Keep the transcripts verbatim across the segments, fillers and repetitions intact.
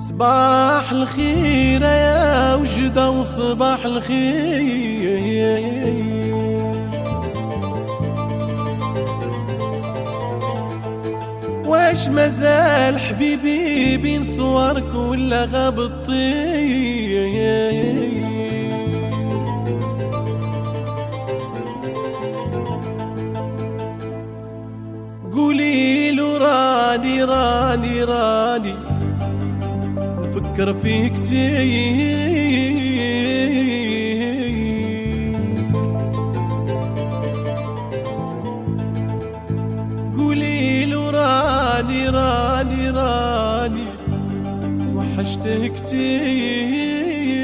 صباح الخير يا وجدة وصباح الخير، واش مازال حبيبي بين صورك ولا غاب الطير؟ قوليلو راني راني راني نفكر فيك كتير، قوليلو راني راني راني توحشته كتير.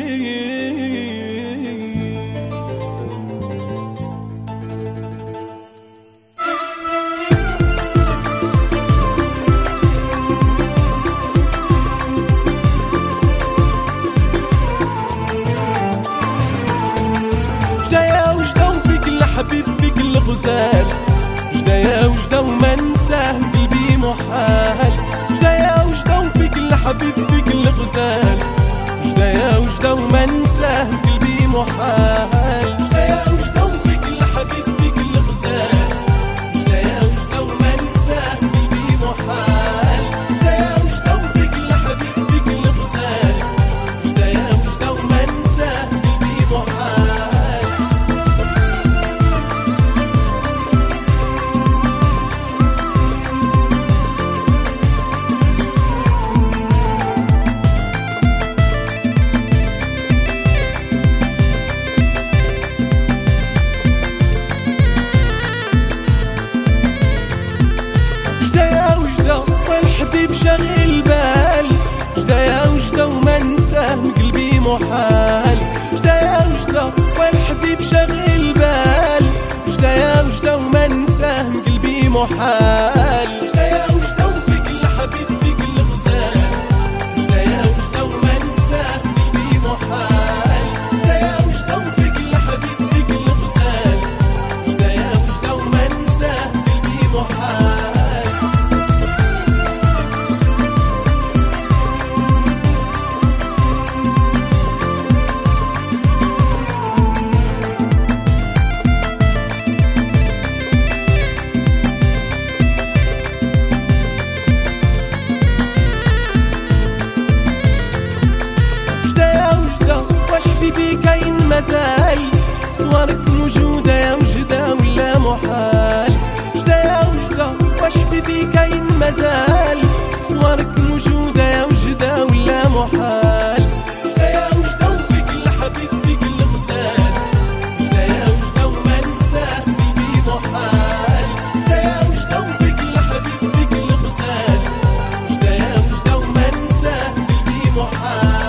حبيب فيك الغزال جدا يا وجدا وما ننساه قلبي محال، جدا يا وجدا وفيك الحبيب فيك الغزال جدا يا وجدا وما ننساه قلبي محال، جدا يا وجدا وفيك الحبيب فيك الغزال جدا يا وجدا وما ننساه قلبي محال، جدا يا وجدا وفيك الحبيب فيك الغزال جدا يا وجدا وما ننساه قلبي محال. والحبيب شاغل بال جدا يا وجدا وما ننساه قلبي محال، جدا يا وجدا والحبيب شاغل بال جدا يا وجدا وما ننساه قلبي محال، جدا يا وجدا وفيك الحبيب فيك الغزال جدا يا وجدا وما ننساه قلبي محال، جدا يا وجدا وفيك الحبيب فيك الغزال جدا يا وجدا وما ننساه قلبي محال. حبيبي كاين مازال صورك موجودة يا وجدة ولا محال، جدا يا وجدة واش حبيبي كاين مازال صورك موجودة يا وجدة ولا محال، جدا يا وجدة وفيك الحبيب فيك الغزال جدا يا وجدة وما ننساه قلبي محال، جدا يا وجدة وفيك الحبيب فيك الغزال جدا يا وجدة وما ننساه قلبي محال.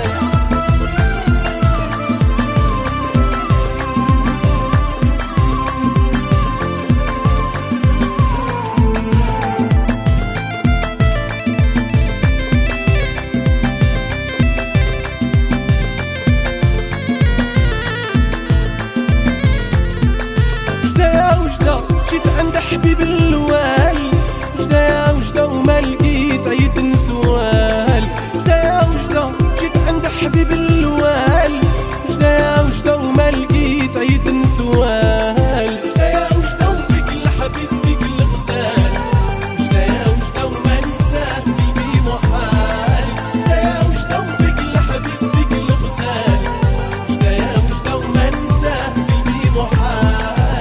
جيت عند حبيب الوال جدا يا وجدا وما لقيت عيد نسوال، جدا يا وجدا جيت عند حبيب الوال جدا يا وجدا وما لقيت عيد نسوال، جدا يا وجدا وفيك الحبيب فيك الغزال جدا يا وجدا وما ننساه قلبي محال، جدا يا وجدا وفيك الحبيب فيك الغزال جدا يا وجدا وما ننساه قلبي محال.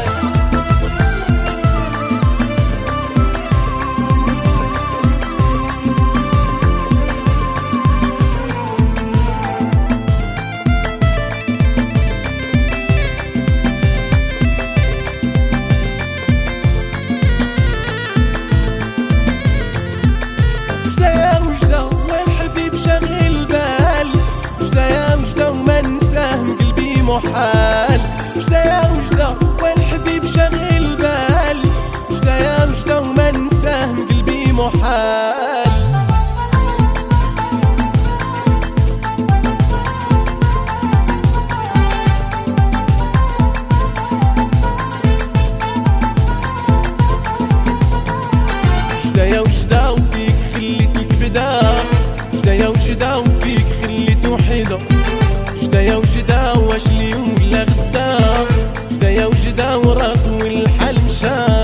محال جدا يا وجدا والحبيب شاغل بال جدا يا وجدا وما ننساه قلبي محال. جدايا وجدا وفيك خليت وحيدة، جدايا وجدا واش اليوم ولا غدا، جدايا وجدا وراه طويل الحال مشى.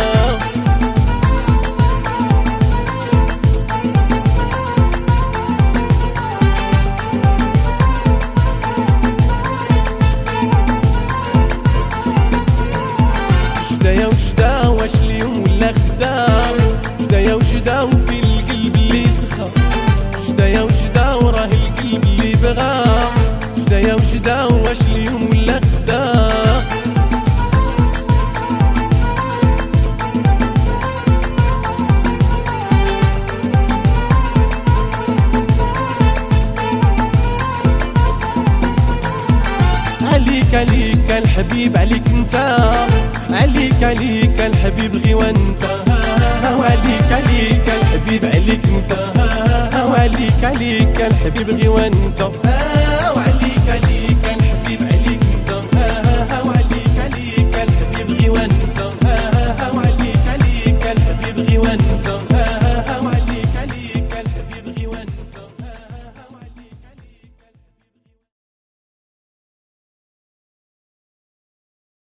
جدايا وجدا واش اليوم ولا غدا، جدايا وجدا وفي القلب اللي سخا، جدايا وجدا وراه القلب اللي بغا، جدايا وجدا واش اليوم ولا غدا. عليك عليك الحبيب عليك انت، عليك عليك الحبيب غيوة انت، وعليك عليك الحبيب عليك انت، وعليك عليك الحبيب غيوة انت.